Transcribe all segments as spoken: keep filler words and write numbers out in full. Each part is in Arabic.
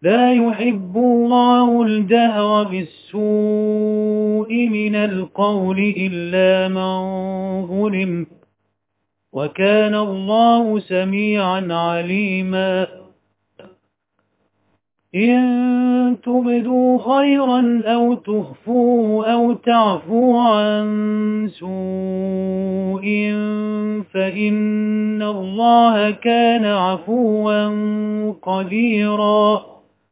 لا يحب الله الجهر بالسوء من القول إلا من ظلم وكان الله سميعا عليما إن تبدوا خيرا أو تخفوه أو تعفو عن سوء فإن الله كان عفوا قديرا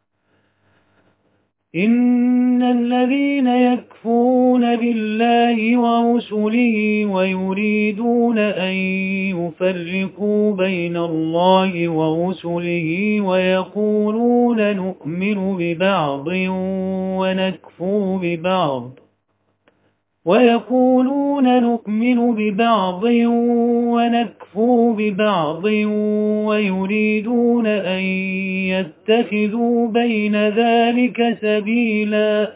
إن الذين يكفرون بالله ورسله ويريدون أن يفرقوا بين الله ورسله ويقولون نؤمن ببعض ونكفر ببعض ويقولون نؤمن ببعض ونكفر ببعض ويريدون أن يتخذوا بين ذلك سبيلا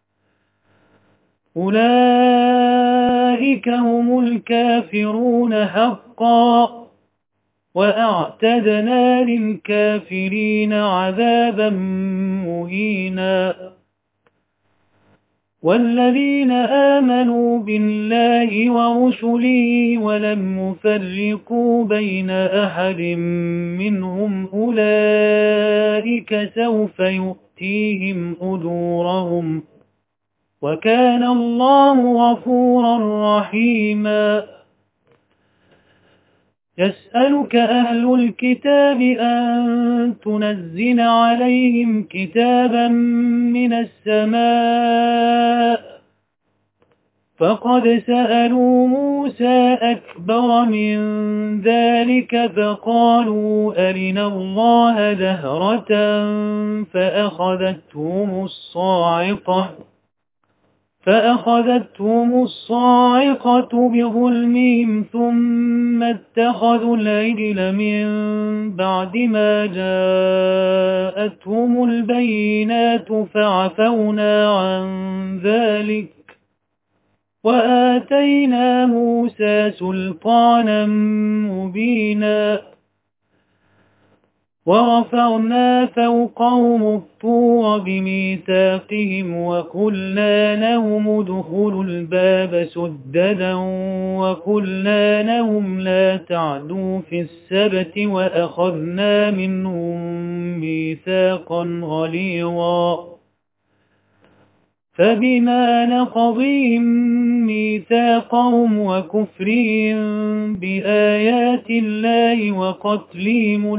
أولئك هم الكافرون حقا وأعتدنا للكافرين عذابا مهينا والذين آمنوا بالله ورسله ولم يفرقوا بين أحد منهم أولئك سوف يؤتيهم أجورهم وكان الله غفورا رحيما يسألك أهل الكتاب أن تنزل عليهم كتابا من السماء فقد سألوا موسى أكبر من ذلك فقالوا أرنا الله جهرة فأخذتهم الصاعقة فأخذتهم الصاعقة بظلمهم ثم اتخذوا العجل من بعد ما جاءتهم البينات فعفونا عن ذلك وآتينا موسى سلطانا مبينا ورفعنا فوقهم الطور بميثاقهم وقلنا لهم ادخلوا الباب سددا وقلنا لهم لا تعدوا في السبت وأخذنا منهم ميثاقا غليظا فبما نقضهم ميثاقهم وكفرهم بآيات الله وقتلهم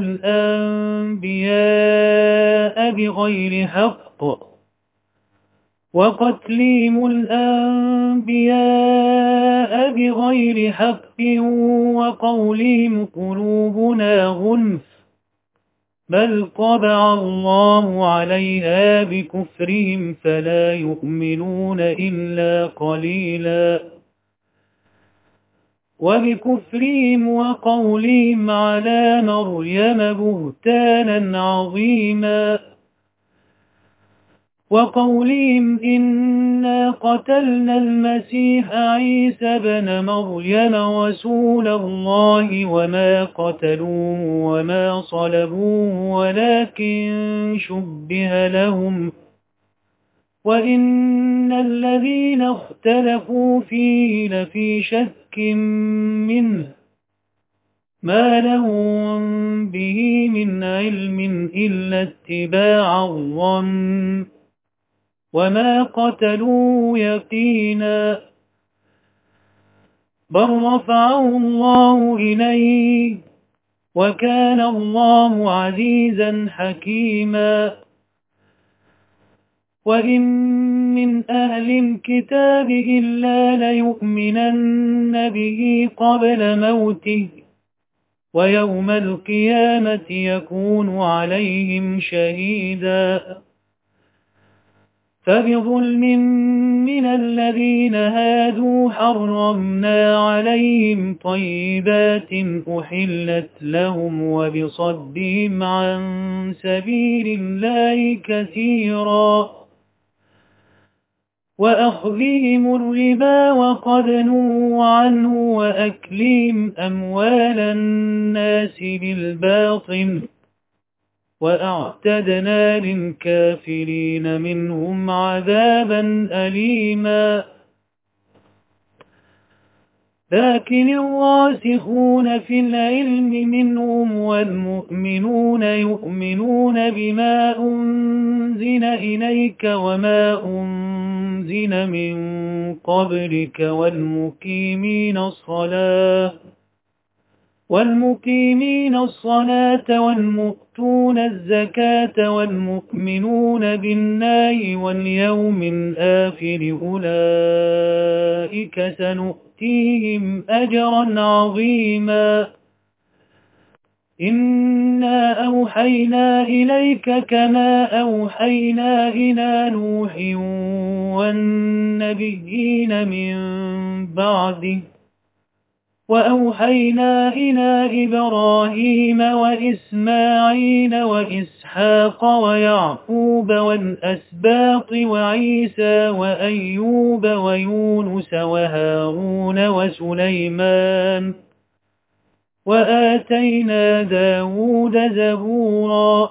الأنبياء بغير حق وقتلهم الأنبياء بغير حق وقولهم قلوبنا غلف بل طبع الله عليها بكفرهم فلا يؤمنون إلا قليلا وبكفرهم وقولهم على مريم بهتانا عظيما وقولهم إنا قتلنا المسيح عيسى بن مريم رسول الله وما قتلوه وما صلبوه ولكن شبه لهم وإن الذين اختلفوا فيه لفي شك منه ما لهم به من علم إلا اتباع الظن وما قتلوه يقينا بل رفعه الله إليه وكان الله عزيزا حكيما وإن من أهل الكتاب إلا ليؤمنن به قبل موته ويوم القيامة يكون عليهم شهيدا فبظلم من الذين هادوا حرمنا عليهم طيبات أحلت لهم وبصدهم عن سبيل الله كثيرا وأخذهم الربا وقد نهوا عنه وأكلهم أموال الناس بالباطل وأعتدنا للكافرين منهم عذابا أليما. لكن الراسخون في العلم منهم والمؤمنون يؤمنون بما أنزل إليك وما أنزل من قبلك والمقيمين الصلاة والمقيمين الصلاة والمؤتون الزكاة والمؤمنون بالله واليوم الآخر أولئك سنؤتيهم أجرا عظيما. إنا أوحينا إليك كما أوحينا إلى نوح والنبيين من بعده وأوحينا إلى إبراهيم وإسماعيل وإسحاق ويعقوب والأسباط وعيسى وأيوب ويونس وهارون وسليمان وآتينا داود زبورا.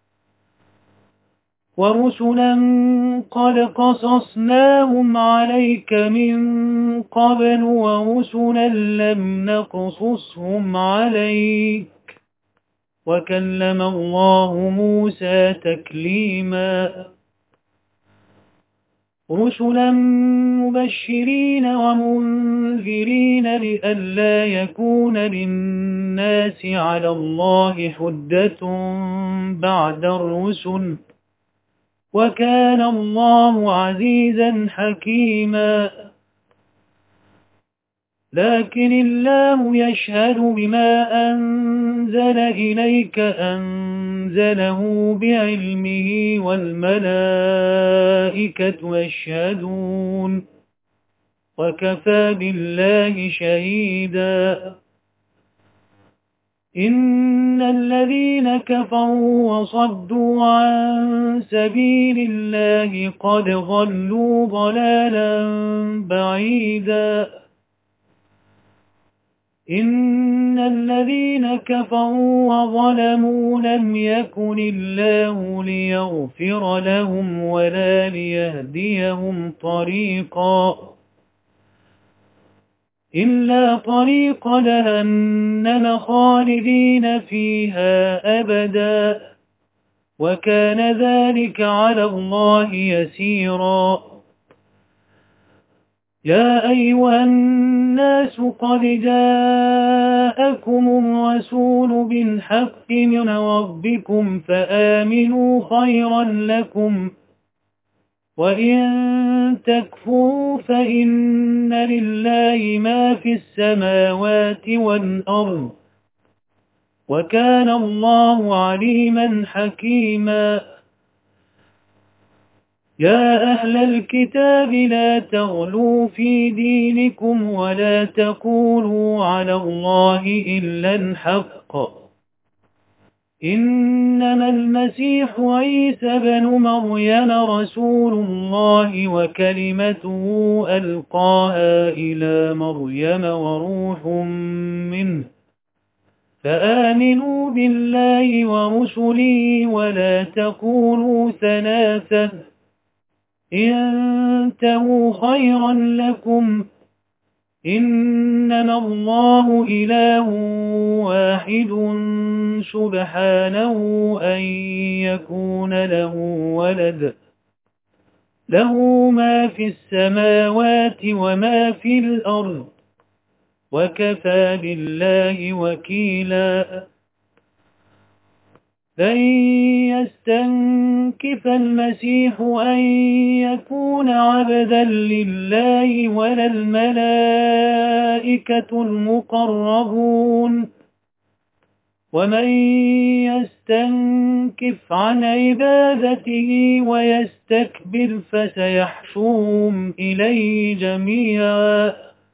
ورسلا قد قصصناهم عليك من قبل ورسلا لم نقصصهم عليك وكلم الله موسى تكليما. رسلا مبشرين ومنذرين لئلا يكون للناس على الله حجة بعد الرسل وكان الله عزيزا حكيما. لكن الله يشهد بما أنزل إليك أنزله بعلمه والملائكة يشهدون وكفى بالله شهيدا. إن الذين كفروا وصدوا عن سبيل الله قد ضلوا ضلالا بعيدا. إن الذين كفروا وظلموا لم يكن الله ليغفر لهم ولا ليهديهم طريقا إلا طريق جهنم خالدين فيها أبدا وكان ذلك على الله يسيرا. يا أيها الناس قد جاءكم الرسول بالحق من ربكم فآمنوا خيرا لكم وإن تكفروا فإن لله ما في السماوات والأرض وكان الله عليما حكيما. يا أهل الكتاب لا تغلوا في دينكم ولا تقولوا على الله إلا الحق إنما المسيح عيسى بن مريم رسول الله وكلمته ألقاها إلى مريم وروح منه فآمنوا بالله ورسله ولا تقولوا ثلاثة انتهوا خيرا لكم إنما الله إله واحد سبحانه أن يكون له ولد له ما في السماوات وما في الأرض وكفى بالله وكيلا. لن يستنكف المسيح أن يكون عبدا لله ولا الملائكة المقربون ومن يستنكف عن عبادته ويستكبر فسيحشرهم إليه جميعا.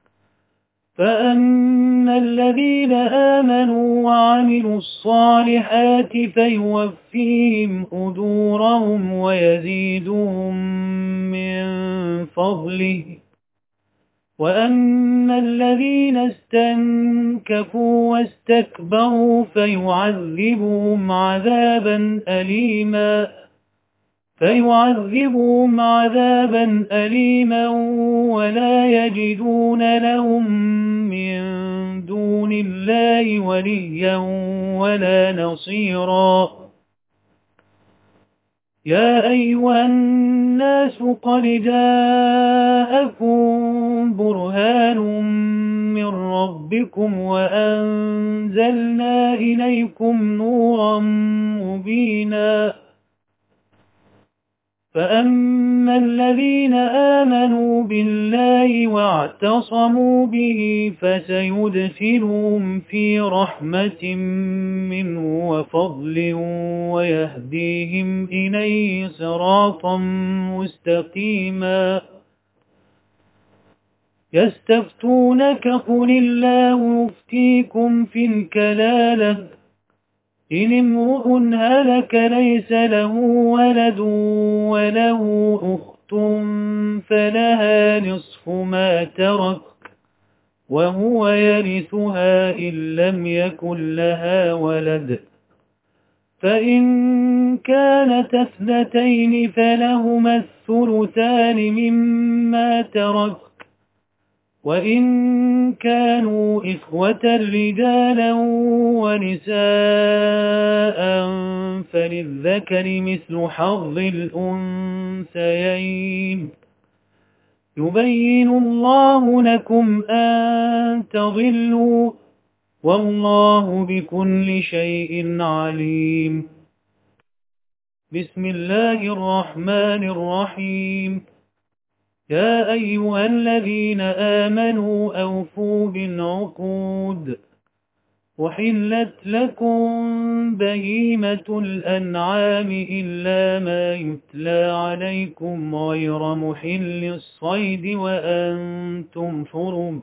فأما الذين آمنوا وعملوا الصالحات فيوفيهم أجورهم ويزيدهم من فضله وأما الذين استنكفوا واستكبروا فيعذبهم عذابا أليما فيعذبهم عذابا أليما ولا يجدون لهم من دون الله وليا ولا نصيرا. يا أيها الناس قد جاءكم برهان من ربكم وأنزلنا إليكم نورا مبينا. فأما الذين آمنوا بالله واعتصموا به فسيدخلهم في رحمة منه وفضل ويهديهم إليه صراطا مستقيما. يستفتونك قل الله يفتيكم في الكلالة إن امرؤ هلك ليس له ولد وله أخت فلها نصف ما ترك وهو يرثها إن لم يكن لها ولد، فإن كانت اثنتين فلهما الثلثان مما ترك، وإن كانوا إخوة رجالا ونساء فللذكر مثل حظ الأنثيين. يبين الله لكم أن تضلوا والله بكل شيء عليم. بسم الله الرحمن الرحيم. يا أيها الذين آمنوا أوفوا بالعقود. وحلت لكم بهيمة الأنعام إلا ما يتلى عليكم غير محل الصيد وأنتم حرم.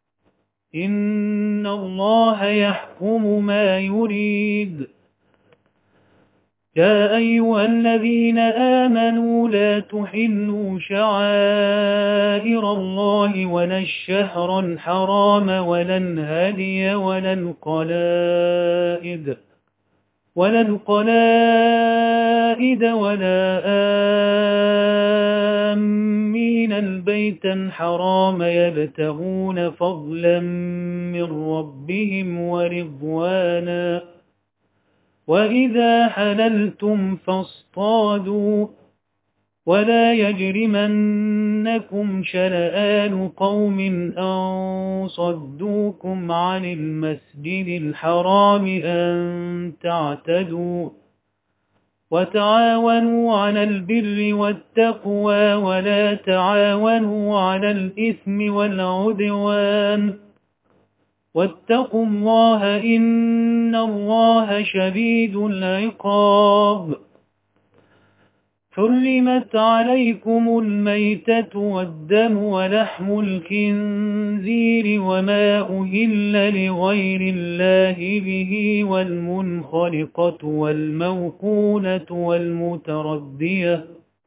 إن الله يحكم ما يريد. يا أيها الذين آمنوا لا تحلوا شعائر الله ولا الشهر الحرام ولا الهدي ولا القلائد ولا القلائد ولا آمين البيت الحرام يبتغون فضلا من ربهم ورضوانا. وإذا حللتم فاصطادوا ولا يجرمنكم شنآن قوم أن صدوكم عن المسجد الحرام أن تعتدوا. وتعاونوا على البر والتقوى ولا تعاونوا على الإثم والعدوان. واتقوا الله إن الله شديد العقاب. حرمت عليكم الميتة والدم ولحم الخنزير وما أهل لغير الله به والمنخلقة والموقونة والمتردية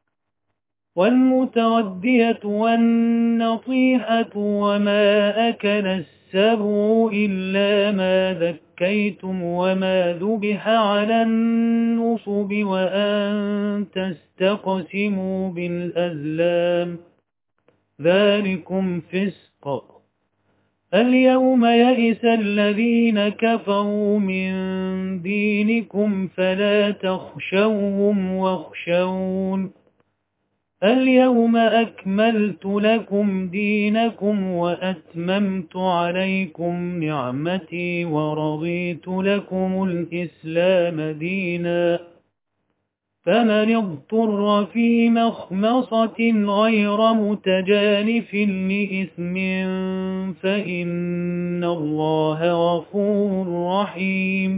والمتردية والنطيحة وما أكل السبع إلا ما ذكيتم وما ذبح على النصب وأن تستقسموا بالأزلام ذلكم فسق. اليوم يئس الذين كفروا من دينكم فلا تخشوهم واخشون. اليوم أكملت لكم دينكم وأتممت عليكم نعمتي ورضيت لكم الإسلام دينا. فمن اضطر في مخمصة غير متجانف لإثم فإن الله غفور رحيم.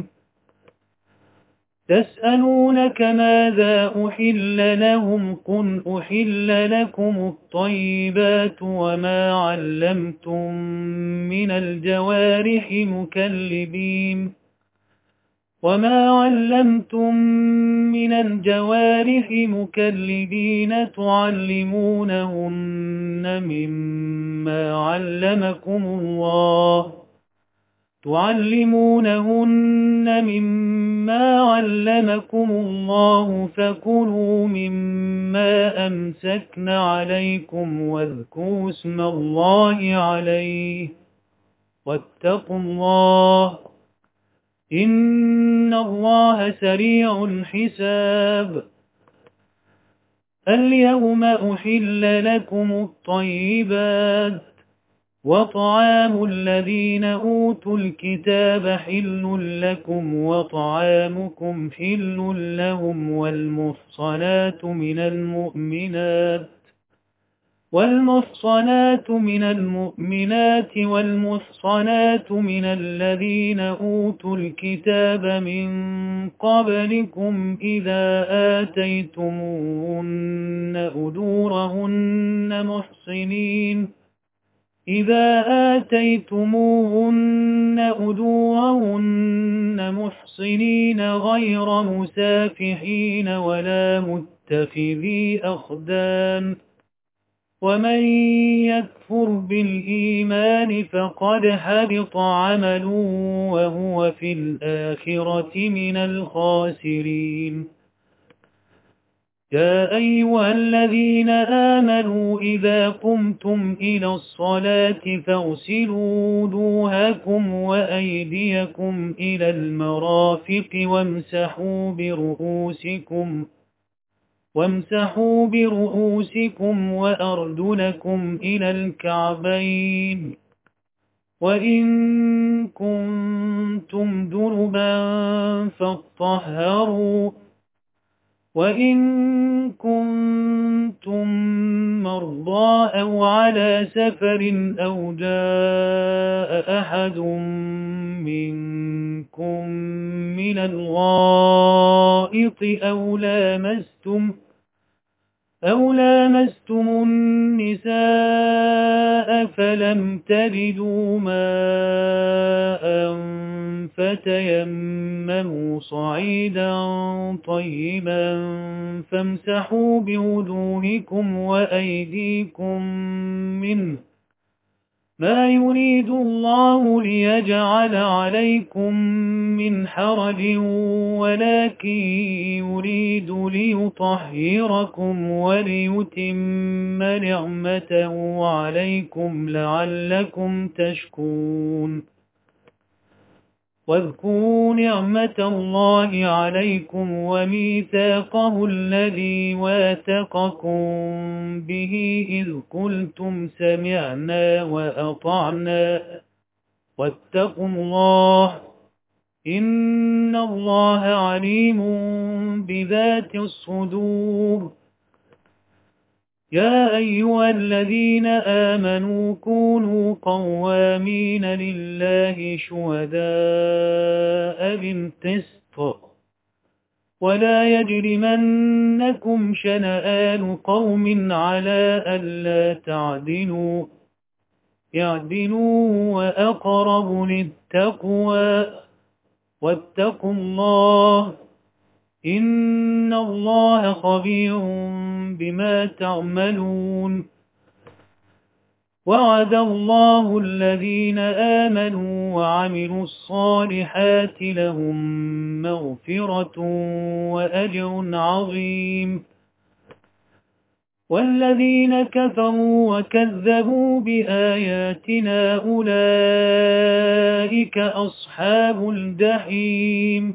تسألونك ماذا أحل لهم قل أحل لكم الطيبات وما علمتم من الجوارح مكلبين وما علمتم من الجوارح مكلبين تعلمونهن مما علمكم الله تعلمونهن مما علمكم الله فكلوا مما أمسكن عليكم واذكروا اسم الله عليه واتقوا الله إن الله سريع الحساب. اليوم أحل لكم الطيبات وطعام الذين أوتوا الكتاب حل لكم وطعامكم حل لهم والمحصنات من المؤمنات والمحصنات من المؤمنات والمحصنات من الذين أوتوا الكتاب من قبلكم إذا آتيتموهن أجورهن محصنين إذا آتيتموهن أجورهن محصنين غير مسافحين ولا متخذي أخدان ومن يكفر بالإيمان فقد حبط عمله وهو في الآخرة من الخاسرين. يا أيها الذين آمنوا إذا قمتم إلى الصلاة فاغسلوا وجوهكم وأيديكم إلى المرافق وامسحوا برؤوسكم وامسحوا برؤوسكم وأرجلكم إلى الكعبين وإن كنتم جنبا فاطهروا وإن كنتم مرضى أو على سفر أو جاء أحد منكم من الغائط أو لامستم أو لامستم النساء فلم تجدوا ماء فتيمموا صعيدا طيبا فامسحوا بوجوهكم وأيديكم منه ما يريد الله ليجعل عليكم من حرج ولكن يريد ليطهركم وليتم نعمته عليكم لعلكم تشكرون. واذكروا نعمة الله عليكم وميثاقه الذي واثقكم به إذ قلتم سمعنا وأطعنا واتقوا الله إن الله عليم بذات الصدور. يا أيها الذين آمنوا كونوا قوامين لله شهداء بالقسط ولا يجرمنكم شنآن قوم على ألا تعدلوا اعدلوا وأقرب للتقوى واتقوا الله إن الله خبير بما تعملون. وعد الله الذين آمنوا وعملوا الصالحات لهم مغفرة وأجر عظيم. والذين كفروا وكذبوا بآياتنا أولئك أصحاب الجحيم.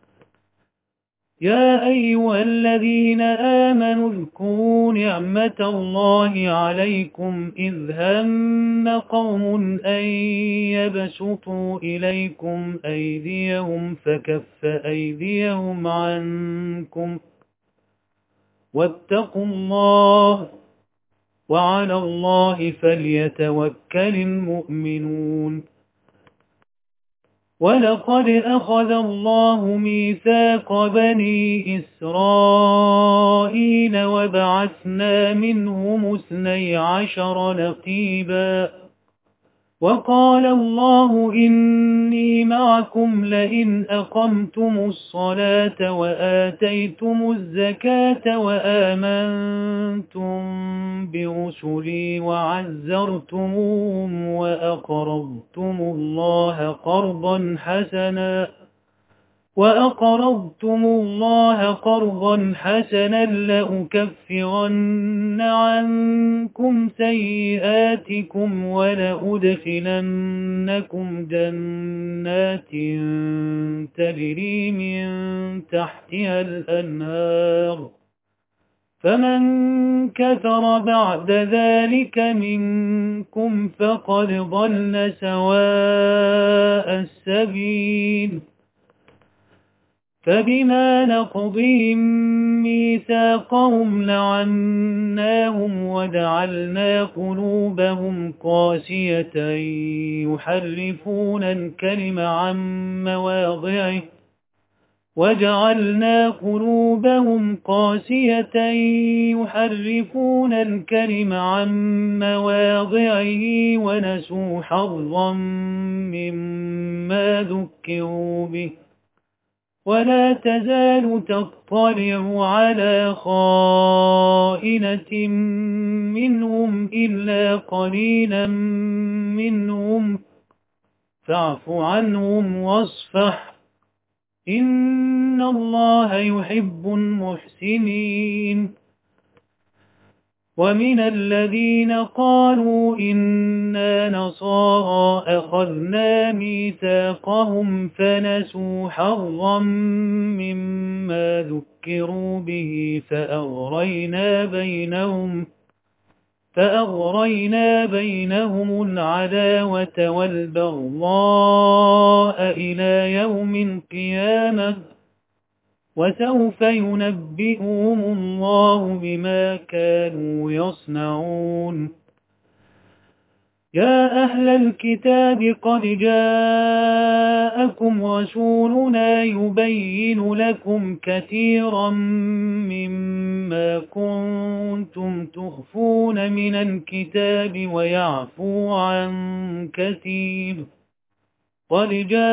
يا أيها الذين آمنوا اذكروا نعمة الله عليكم إذ هم قوم أن يبسطوا إليكم أيديهم فكف أيديهم عنكم واتقوا الله وعلى الله فليتوكل المؤمنون. ولقد أخذ الله ميثاق بني إسرائيل وبعثنا منهم اثني عشر نقيبا وقال الله إني معكم لئن أقمتم الصلاة وآتيتم الزكاة وآمنتم برسلي وعزرتموهم وأقرضتم الله قرضا حسنا وأقرضتم الله قرضا حسنا لأكفرن عنكم سيئاتكم ولأدخلنكم جنات تجري من تحتها الأنهار فمن كفر بعد ذلك منكم فقد ضل سواء السبيل فبما نقضهم ميثاقهم لعناهم وجعلنا قلوبهم قاسية يحرفون الكلم عن مواضعه وجعلنا قلوبهم قاسية يحرفون الكلم عن مواضعه ونسوا حظا مما ذكروا به ولا تزال تطلع على خائنة منهم إلا قليلا منهم فاعف عنهم واصفح إن الله يحب المحسنين ومن الذين قالوا إنا نصارى أخذنا ميثاقهم فنسوا حظا مما ذكروا به فأغرينا بينهم فأغرينا بينهم العداوة والبغضاء إلى يوم القيامة وسوف ينبئهم الله بما كانوا يصنعون يا أهل الكتاب قد جاءكم رسولنا يبين لكم كثيرا مما كنتم تخفون من الكتاب ويعفو عن كثير قد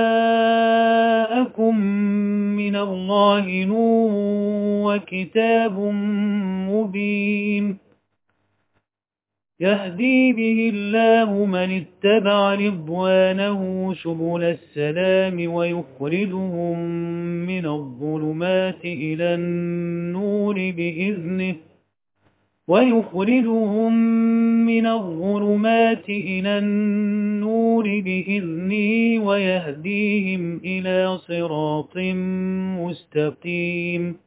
جاءكم من الله نور وكتاب مبين يهدي به الله من اتبع رضوانه سبل السلام ويخرجهم من الظلمات إلى النور بإذنه ويخرجهم من الظلمات إلى النور بإذنه ويهديهم إلى صراط مستقيم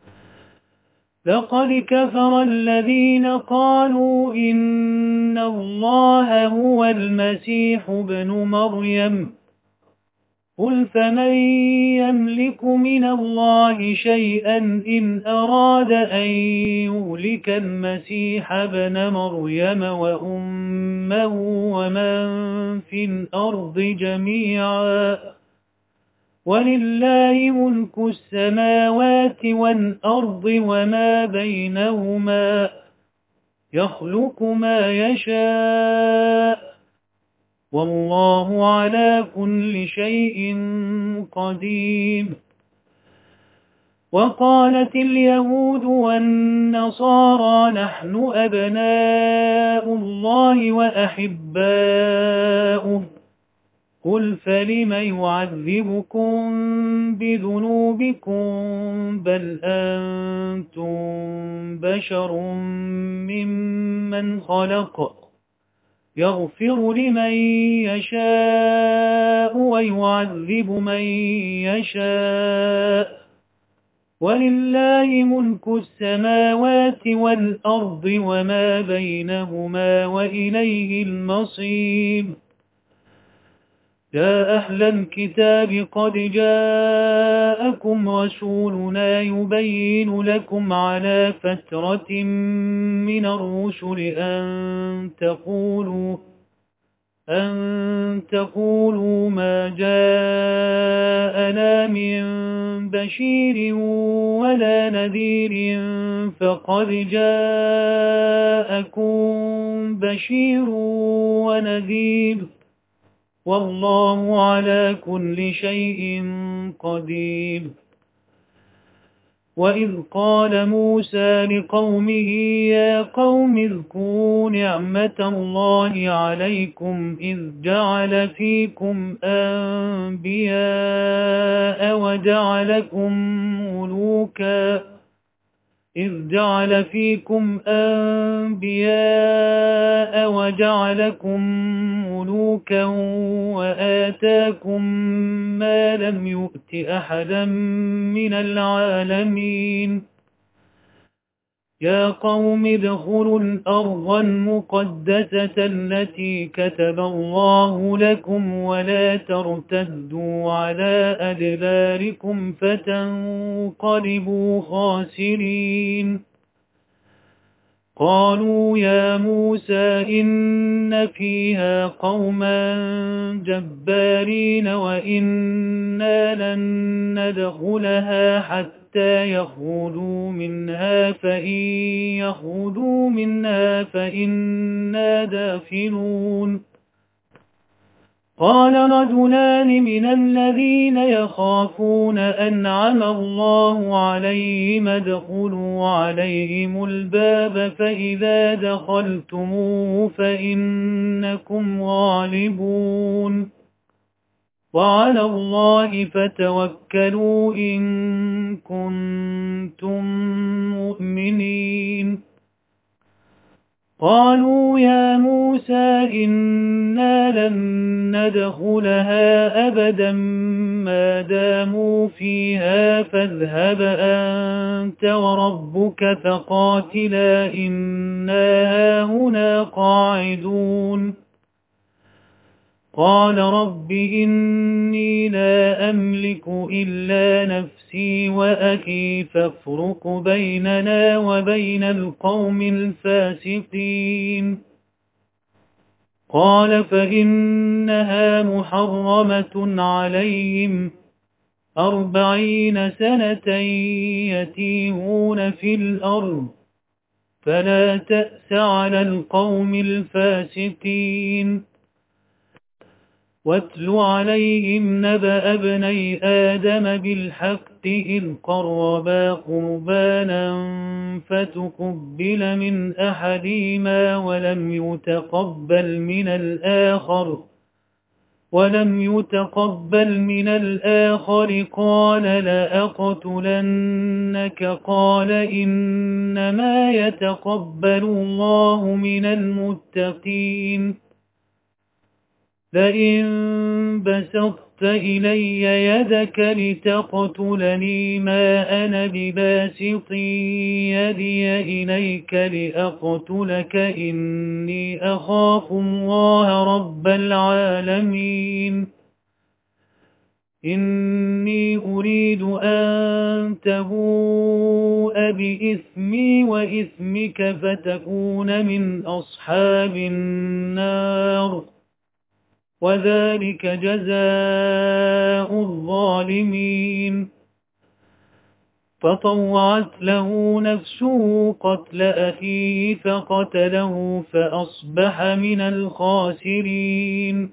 لقد كفر الذين قالوا إن الله هو المسيح ابن مريم قل فمن يملك من الله شيئا إن أراد أن يهلك المسيح ابن مريم وأمه ومن في الأرض جميعا ولله ملك السماوات والأرض وما بينهما يخلق ما يشاء والله على كل شيء قدير وقالت اليهود والنصارى نحن أبناء الله وأحباؤه قل فلم يعذبكم بذنوبكم بل أنتم بشر ممن خلق يغفر لمن يشاء ويعذب من يشاء ولله ملك السماوات والأرض وما بينهما وإليه المصير يا أهل الكتاب قد جاءكم رسولنا يبين لكم على فترة من الرسل أن تقولوا أن تقولوا ما جاءنا من بشير ولا نذير فقد جاءكم بشير ونذير والله على كل شيء قدير. وإذ قال موسى لقومه يا قوم اذكروا نعمة الله عليكم إذ جعل فيكم أنبياء وجعلكم ملوكا إذ جعل فيكم أنبياء وجعلكم ملوكا وآتاكم ما لم يؤت أحدا من العالمين. يا قوم ادخلوا الأرض المقدسة التي كتب الله لكم ولا ترتدوا على أدباركم فتنقلبوا خاسرين. قالوا يا موسى إن فيها قوما جبارين وإنا لن ندخلها حتى يخرجوا منها فإن يخرجوا منها فإنا داخلون. قال رجلان من الذين يخافون أنعم الله عليهم ادخلوا عليهم الباب فإذا دخلتموه فإنكم غالبون وعلى الله فتوكلوا إن كنتم مؤمنين. قالوا يا موسى إنا لن ندخلها أبدا ما داموا فيها فاذهب أنت وربك فقاتلا إنا هاهنا قاعدون. قال رب إني لا أملك إلا نفسي وأخي فافرق بيننا وبين القوم الفاسقين. قال فإنها محرمة عليهم أربعين سنة يتيهون في الأرض فلا تأس على القوم الفاسقين. واتل عليهم نبأ ابني آدم بالحق إذ قربا قربانا فتقبل من أحدهما ولم يتقبل من الآخر ولم يتقبل من الآخر قال لأقتلنك قال إنما يتقبل الله من المتقين. لئن بسطت إلي يدك لتقتلني ما أنا بباسط يدي إليك لأقتلك إني أخاف الله رب العالمين. إني أريد أن تبوء بإثمي وإثمك فتكون من أصحاب النار وذلك جزاء الظالمين. فطوعت له نفسه قتل أخيه فقتله فأصبح من الخاسرين.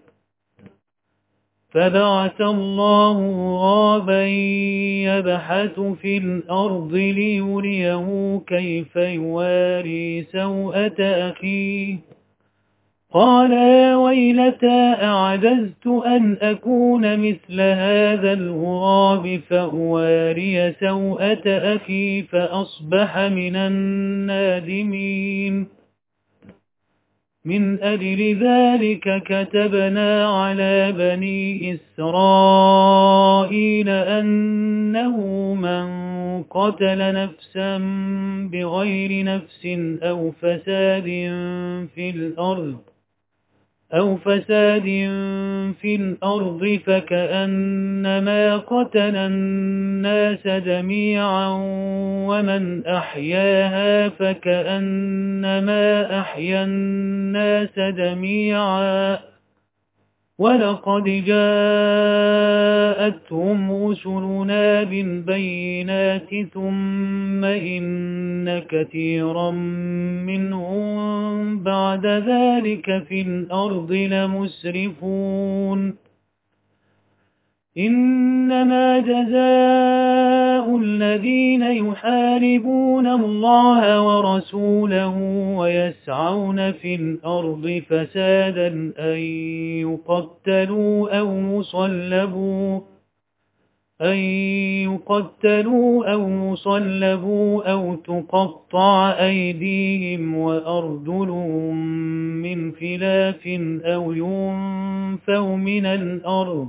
فبعث الله غرابا يبحث في الأرض ليريه كيف يواري سوءة أخيه قال يا ويلتى أعجزت أن أكون مثل هذا الغراب فأواري سوءة أخي فأصبح من النادمين. من أجل ذلك كتبنا على بني إسرائيل أنه من قتل نفسا بغير نفس أو فساد في الأرض أو فساد في الأرض فكأنما قتل الناس جميعا ومن أحياها فكأنما أحيا الناس جميعا ولقد جاءتهم رسلنا بالبينات ثم إن وإن كثيرا منهم بعد ذلك في الأرض لمسرفون إنما جزاء الذين يحاربون الله ورسوله ويسعون في الأرض فسادا أن يقتلوا أو يصلبوا أن يقتلوا أو يصلبوا أو تقطع أيديهم وأرجلهم من خلاف أو ينفوا من الأرض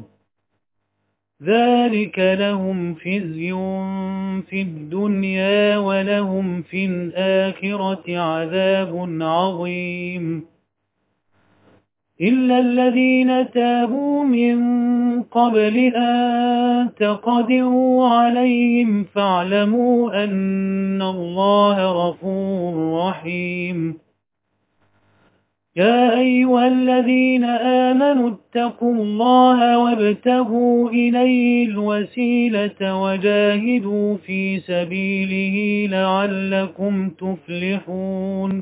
ذلك لهم خزي في الدنيا ولهم في الآخرة عذاب عظيم إلا الذين تابوا من قبل أن تقدروا عليهم فاعلموا أن الله غفور رحيم يا أيها الذين آمنوا اتقوا الله وابتغوا إليه الوسيلة وجاهدوا في سبيله لعلكم تفلحون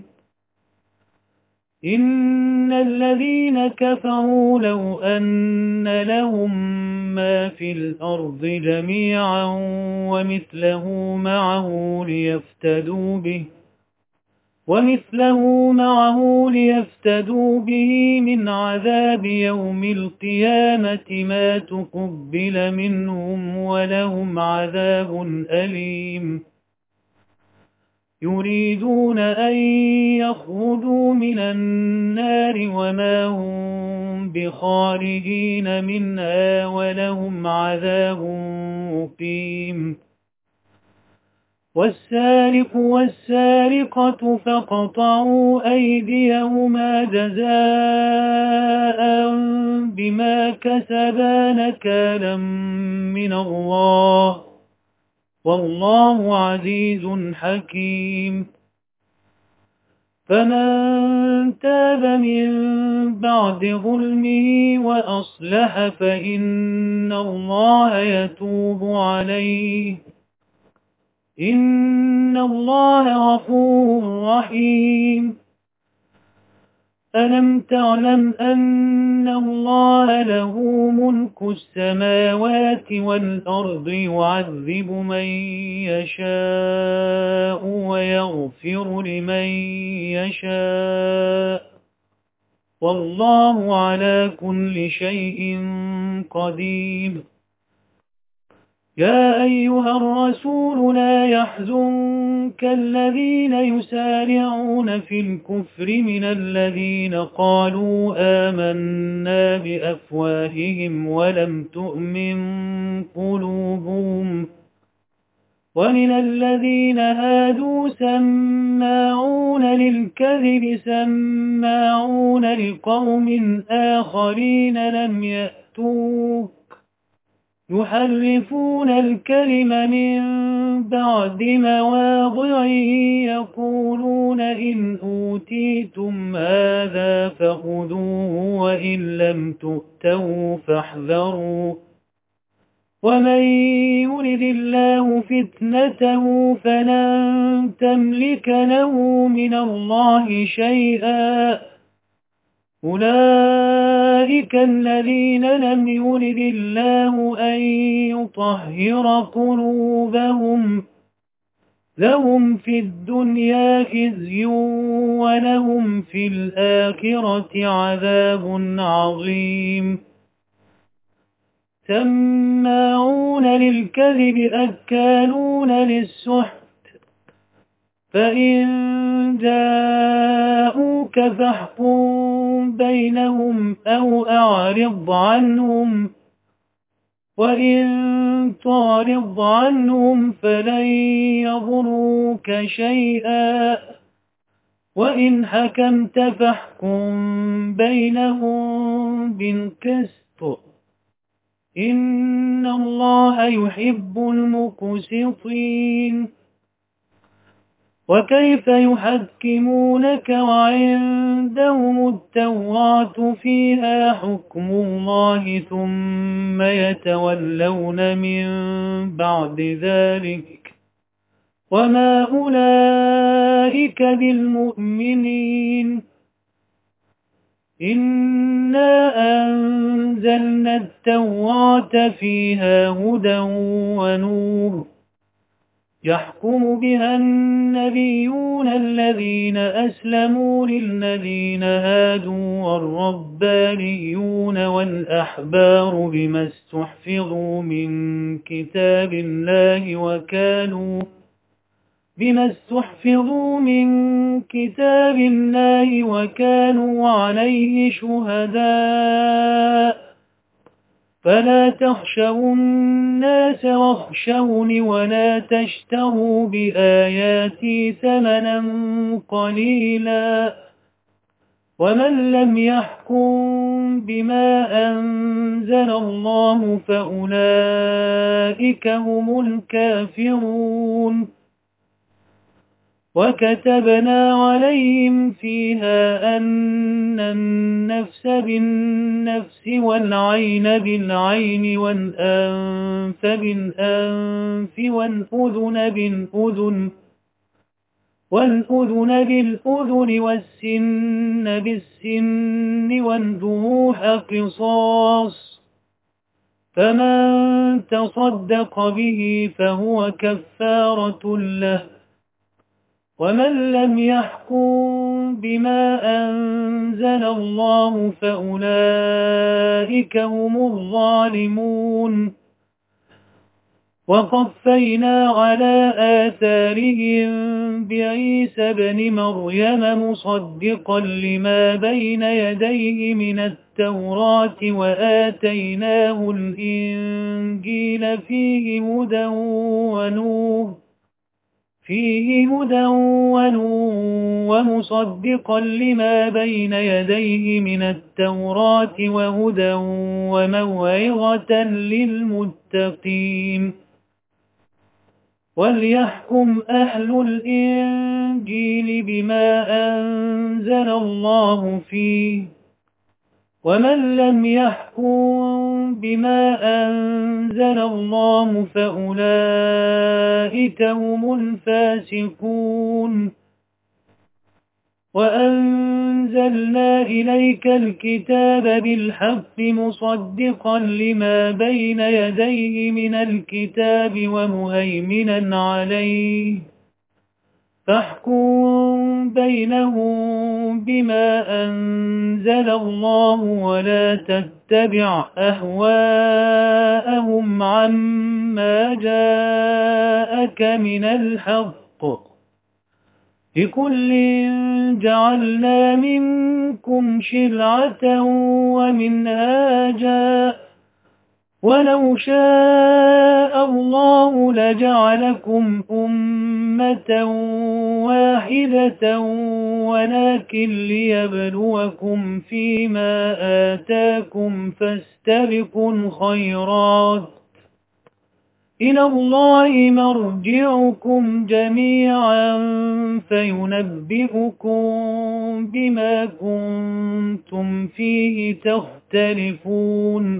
إن الذين كفروا لو أن لهم ما في الأرض جميعا ومثله معه ليفتدوا به ومثله معه ليفتدوا به من عذاب يوم القيامة ما تقبل منهم ولهم عذاب أليم يريدون أن يخرجوا من النار وما هم بخارجين منها ولهم عذاب مقيم والسارق والسارقة فاقطعوا أيديهما جزاء بما كسبا نكالا من الله والله عزيز حكيم فمن تاب من بعد ظلمه وأصلح فإن الله يتوب عليه إن الله غفور رحيم ألم تعلم أن الله له ملك السماوات والأرض يعذب من يشاء ويغفر لمن يشاء والله على كل شيء قدير يا أيها الرسول لا يحزنك الذين يسارعون في الكفر من الذين قالوا آمنا بأفواههم ولم تؤمن قلوبهم ومن الذين هادوا سماعون للكذب سماعون لقوم آخرين لم يأتوك يحرفون الكلم من بعد مواضعه يقولون إن أوتيتم هذا فخذوه وإن لم تؤتوا فاحذروا ومن يرد الله فتنته فلن تملك له من الله شيئا أولئك الذين لم يرد الله أن يطهر قلوبهم لهم في الدنيا خزي ولهم في الآخرة عذاب عظيم سماعون للكذب أكالون للسحت فإن جاءوك فاحكم بينهم أو أعرض عنهم وإن تعرض عنهم فلن يضروك شيئا وإن حكمت فاحكم بينهم بالقسط إن الله يحب المقسطين وكيف يحكمونك وعندهم التوراة فيها حكم الله ثم يتولون من بعد ذلك وما أولئك بالمؤمنين إنا أنزلنا التوراة فيها هدى ونور يحكم بها النبيون الذين أسلموا للذين هادوا والربانيون والأحبار بما استحفظوا من كتاب الله وكانوا بما استحفظوا من كتاب الله وكانوا عليه شهداء فلا تخشوا الناس واخشوني ولا تشتروا بآياتي ثمنا قليلا ومن لم يحكم بما أنزل الله فأولئك هم الكافرون وكتبنا عليهم فيها أن النفس بالنفس والعين بالعين والأنف بالأنف والأذن بالأذن والأذن بالأذن والسن بالسن والجروح قصاص فمن تصدق به فهو كفارة له ومن لم يحكم بما أنزل الله فأولئك هم الظالمون وقفينا على آثارهم بعيسى بن مريم مصدقا لما بين يديه من التوراة وآتيناه الإنجيل فيه هدى ونور فيه هدى ونور ومصدقا لما بين يديه من التوراة وهدى وموعظة للمتقين وليحكم أهل الإنجيل بما أنزل الله فيه ومن لم يحكم بما أنزل الله فأولئك هم الفاسقون وأنزلنا إليك الكتاب بالحق مصدقا لما بين يديه من الكتاب ومهيمنا عليه فاحكم بينهم بما أنزل الله ولا تتبع أهواءهم عما جاءك من الحق لكل جعلنا منكم شرعة ومنهاجا ولو شاء الله لجعلكم أمة واحدة ولكن ليبلوكم فيما آتاكم فاستبقوا الخيرات إلى الله مرجعكم جميعا فينبئكم بما كنتم فيه تختلفون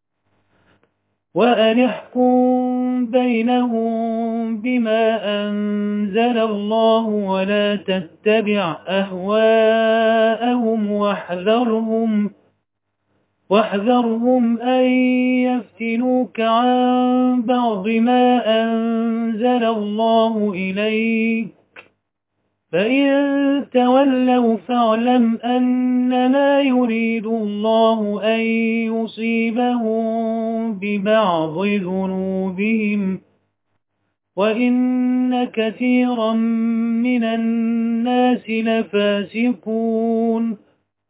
وأن احكم بينهم بما أنزل الله ولا تتبع أهواءهم واحذرهم واحذرهم أن يفتنوك عن بعض ما أنزل الله إليك فإن تولوا فاعلم أنما يريد الله أن يصيبهم ببعض ذنوبهم وإن كثيرا من الناس لفاسقون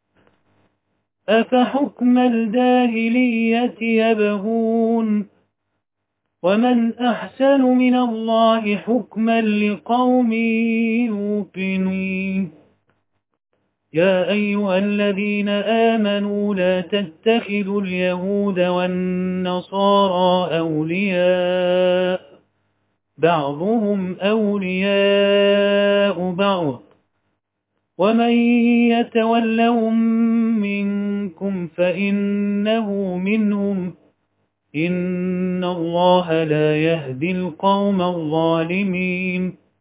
أفحكم الجاهلية يبغون ومن أحسن من الله حكما لقوم يوقنون يا أيها الذين آمنوا لا تتخذوا اليهود والنصارى أولياء بعضهم أولياء بعض ومن يتولهم منكم فإنه منهم إن الله لا يهدي القوم الظالمين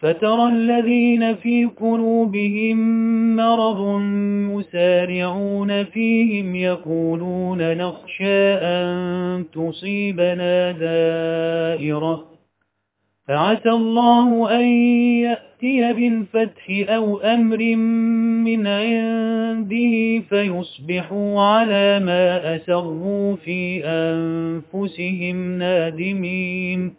فترى الذين في قلوبهم مرض يسارعون فيهم يقولون نخشى أن تصيبنا دائرة فعسى الله أن يأتي بالفتح أو أمر من عنده فيصبحوا على ما أسروا في أنفسهم نادمين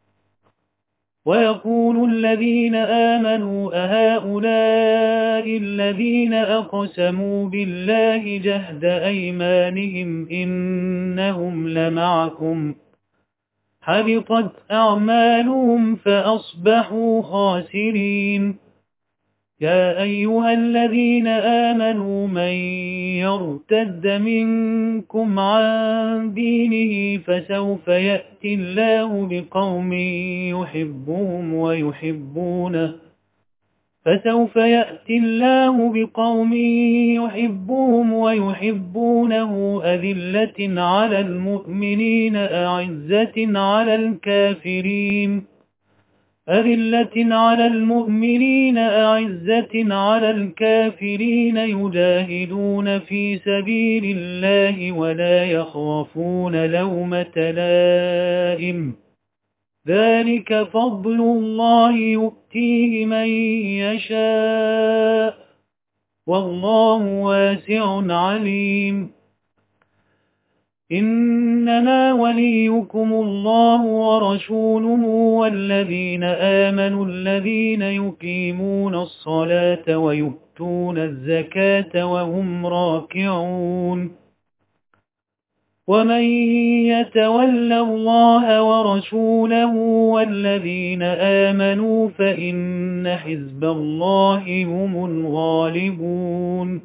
ويقول الذين آمنوا أهؤلاء الذين أقسموا بالله جهد أيمانهم إنهم لمعكم حبطت أعمالهم فأصبحوا خاسرين يا أيها الذين آمنوا من يرتد منكم عن دينه فسوف يأتي الله بقوم يحبهم ويحبونه فسوف يأتي الله بقوم يحبهم ويحبونه أذلة على المؤمنين أعزة على الكافرين أذلة على المؤمنين أعزة على الكافرين يجاهدون في سبيل الله ولا يخافون لومة لائم ذلك فضل الله يؤتيه من يشاء والله واسع عليم إنما وليكم الله ورسوله والذين آمنوا الذين يقيمون الصلاة ويؤتون الزكاة وهم راكعون ومن يتول الله ورسوله والذين آمنوا فإن حزب الله هم الغالبون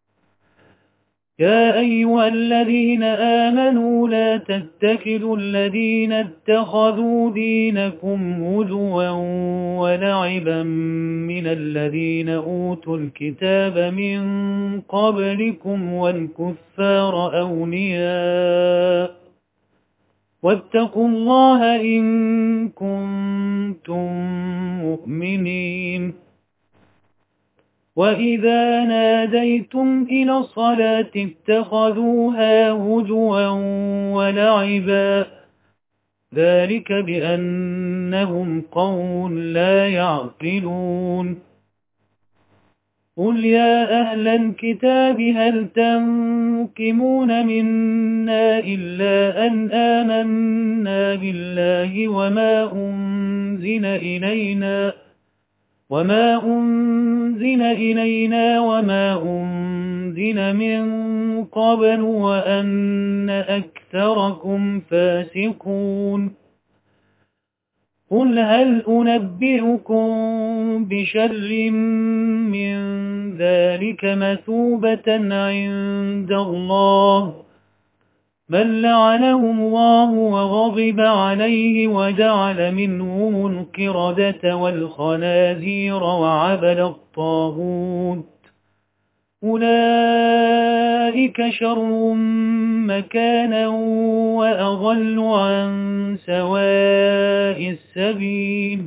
يا أيها الذين آمنوا لا تتخذوا الذين اتخذوا دينكم هزوا ولعبا من الذين أوتوا الكتاب من قبلكم والكفار أولياء واتقوا الله إن كنتم مؤمنين وإذا ناديتم إلى الصلاة اتخذوها هزوا ولعبا ذلك بأنهم قوم لا يعقلون قل يا أهل الكتاب هل تنقمون منا إلا أن آمنا بالله وما أنزل إلينا وما أنزل إلينا وما أنزل من قبل وأن أكثركم فاسقون قل هل أنبئكم بشر من ذلك مثوبة عند الله بل لعنهم الله وغضب عليه وجعل منهم القردة والخنازير وعبد الطاغوت أولئك شر مكانا وأضل عن سواء السبيل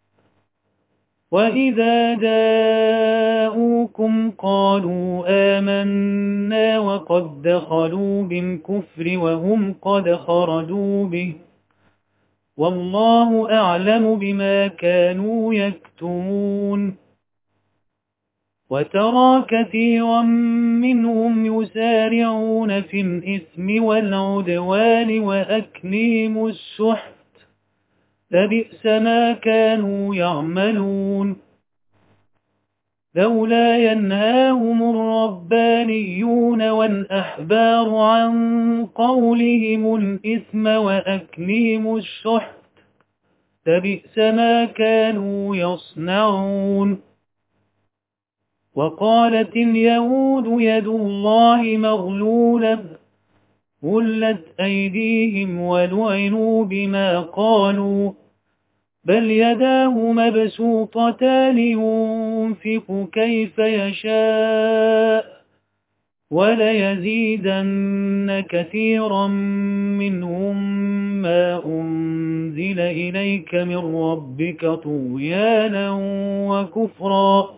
وإذا جاءوكم قالوا آمنا وقد دخلوا بالكفر وهم قد خرجوا به والله أعلم بما كانوا يكتمون وترى كثيرا منهم يسارعون في الإثم والعدوان وأكلهم السحت لبئس ما كانوا يعملون لولا ينهاهم الربانيون والأحبار عن قولهم الإثم وأكلهم السحت لبئس ما كانوا يصنعون وقالت اليهود يد الله مغلولة غلت أيديهم ولعنوا بما قالوا بل يداه مبسوطتان ينفق كيف يشاء وليزيدن كثيرا منهم ما أنزل إليك من ربك طغيانا وكفرا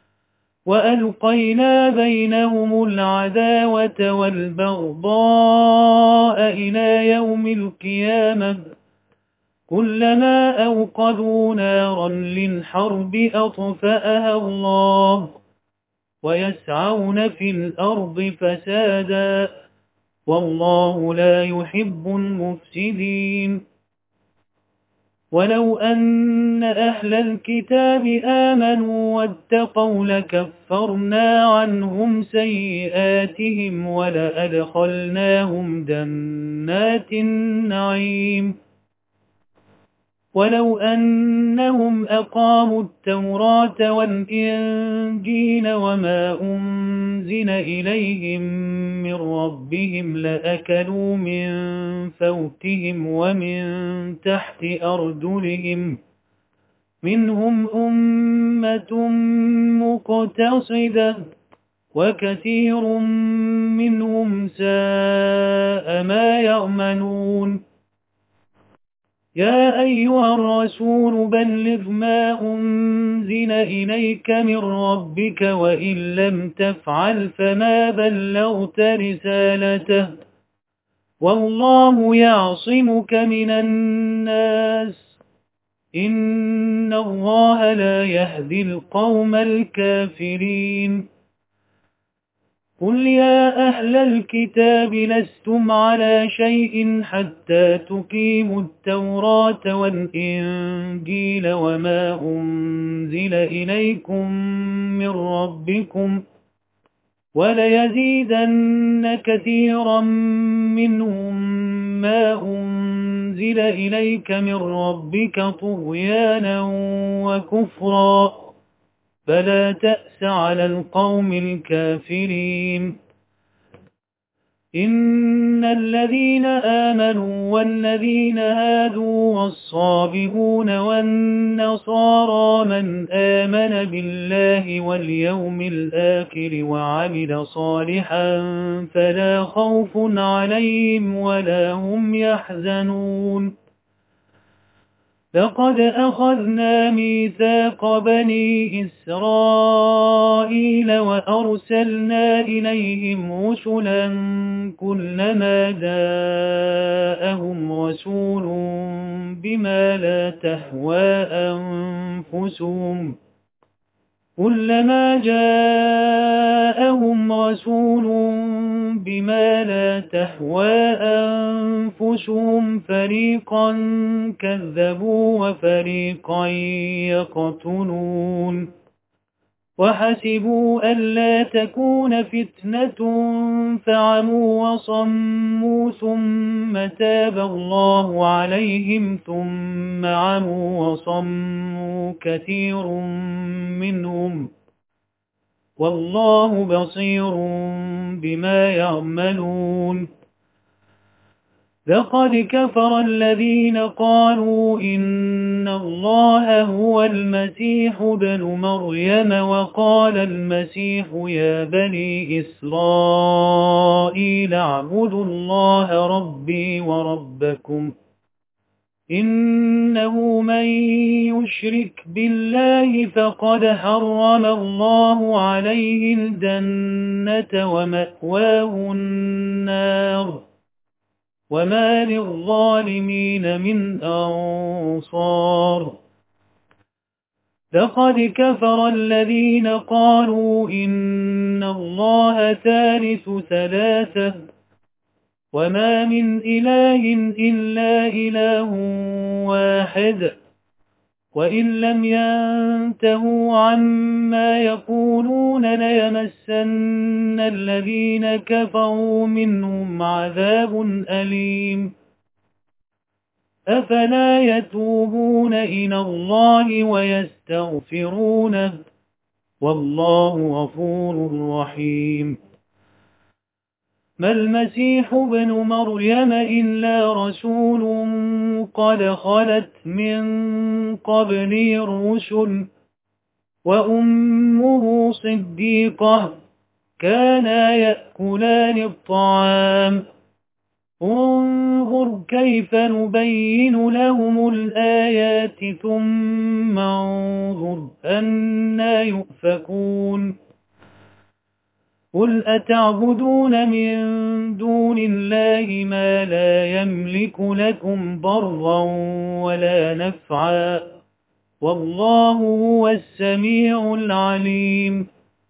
وألقينا بينهم العداوة والبغضاء إلى يوم القيامة كلما أوقدوا نارا للحرب أطفأها الله ويسعون في الأرض فسادا والله لا يحب المفسدين ولو أن أهل الكتاب آمنوا واتقوا لكفرنا عنهم سيئاتهم ولأدخلناهم جنات النعيم ولو أنهم أقاموا التوراة والإنجيل وما أنزل إليهم من ربهم لأكلوا من فوقهم ومن تحت أرجلهم منهم أمة مقتصدة وكثير منهم ساء ما يعملون يا أيها الرسول بلغ ما أنزل إليك من ربك وإن لم تفعل فما بلغت رسالته والله يعصمك من الناس إن الله لا يهدي القوم الكافرين قل يا أهل الكتاب لستم على شيء حتى تقيموا التوراة والإنجيل وما أنزل إليكم من ربكم وليزيدن كثيرا منهم ما أنزل إليك من ربك طغيانا وكفرا فلا تأس على القوم الكافرين إن الذين آمنوا والذين هادوا والصابئون والنصارى من آمن بالله واليوم الآخر وعمل صالحا فلا خوف عليهم ولا هم يحزنون لقد أخذنا ميثاق بني إسرائيل وأرسلنا إليهم رسلا كلما جاءهم رسول بما لا تهوى أنفسهم كلما جاءهم رسول بما لا تهوى أنفسهم فريقا كذبوا وفريقا يقتلون وحسبوا ألا تكون فتنة فعموا وصموا ثم تاب الله عليهم ثم عموا وصموا كثير منهم والله بصير بما يعملون لقد كفر الذين قالوا إن الله هو المسيح ابن مريم وقال المسيح يا بني إسرائيل اعبدوا الله ربي وربكم إنه من يشرك بالله فقد حرم الله عليه الجنة ومأواه النار وما للظالمين من أنصار لقد كفر الذين قالوا إن الله ثالث ثلاثة وما من إله إلا إله واحد وإن لم ينتهوا عما يقولون ليمسن الذين كفروا منهم عذاب أليم أفلا يتوبون إلى الله ويستغفرونه والله غفور رحيم ما المسيح ابن مريم إلا رسول قد خلت من قبله الرسل وأمه صديقة كانا يأكلان الطعام انظر كيف نبين لهم الآيات ثم انظر أنى يؤفكون قل أتعبدون من دون الله ما لا يملك لكم ضرا ولا نفعا والله هو السميع العليم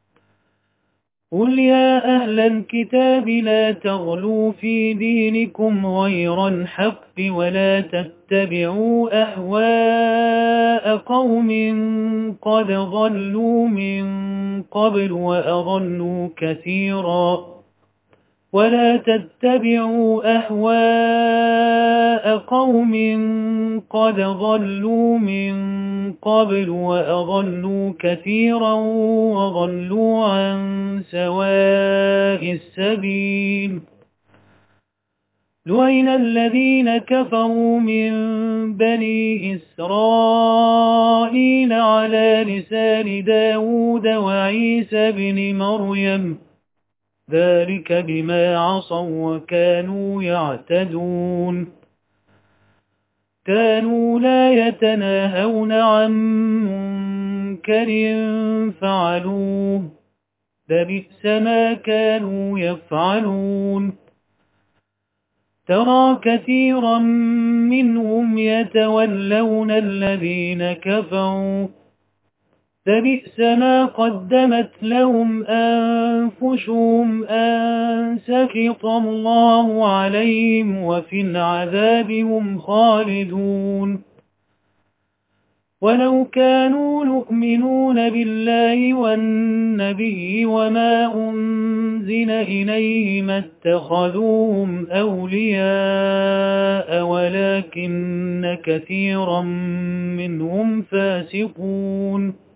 قل يا أهل الكتاب لا تغلوا في دينكم غير الحق ولا تتبعوا أهواء قوم قد ضلوا من قبل وأضلوا كثيرا ولا تتبعوا أهواء قوم قد ضلوا من قبل وأضلوا كثيرا وضلوا عن سواء السبيل لعن الذين كفروا من بني إسرائيل على لسان داود وعيسى بن مريم ذلك بما عصوا وكانوا يعتدون كانوا لا يتناهون عن منكر فعلوه لبئس ما كانوا يفعلون ترى كثيرا منهم يتولون الذين كفروا لبئس ما قدمت لهم أنفسهم أن سخط الله عليهم وفي العذاب هم خالدون ولو كانوا يؤمنون بالله والنبي وما أنزل إليه ما اتخذوهم أولياء ولكن كثيرا منهم فاسقون